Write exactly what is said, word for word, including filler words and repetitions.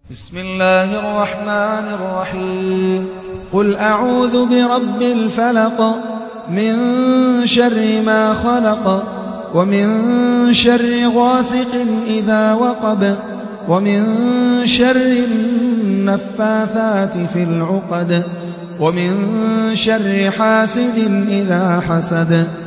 بسم الله الرحمن الرحيم قل أعوذ برب الفلق من شر ما خلق ومن شر غاسق إذا وقب ومن شر النفاثات في العقد ومن شر حاسد إذا حسد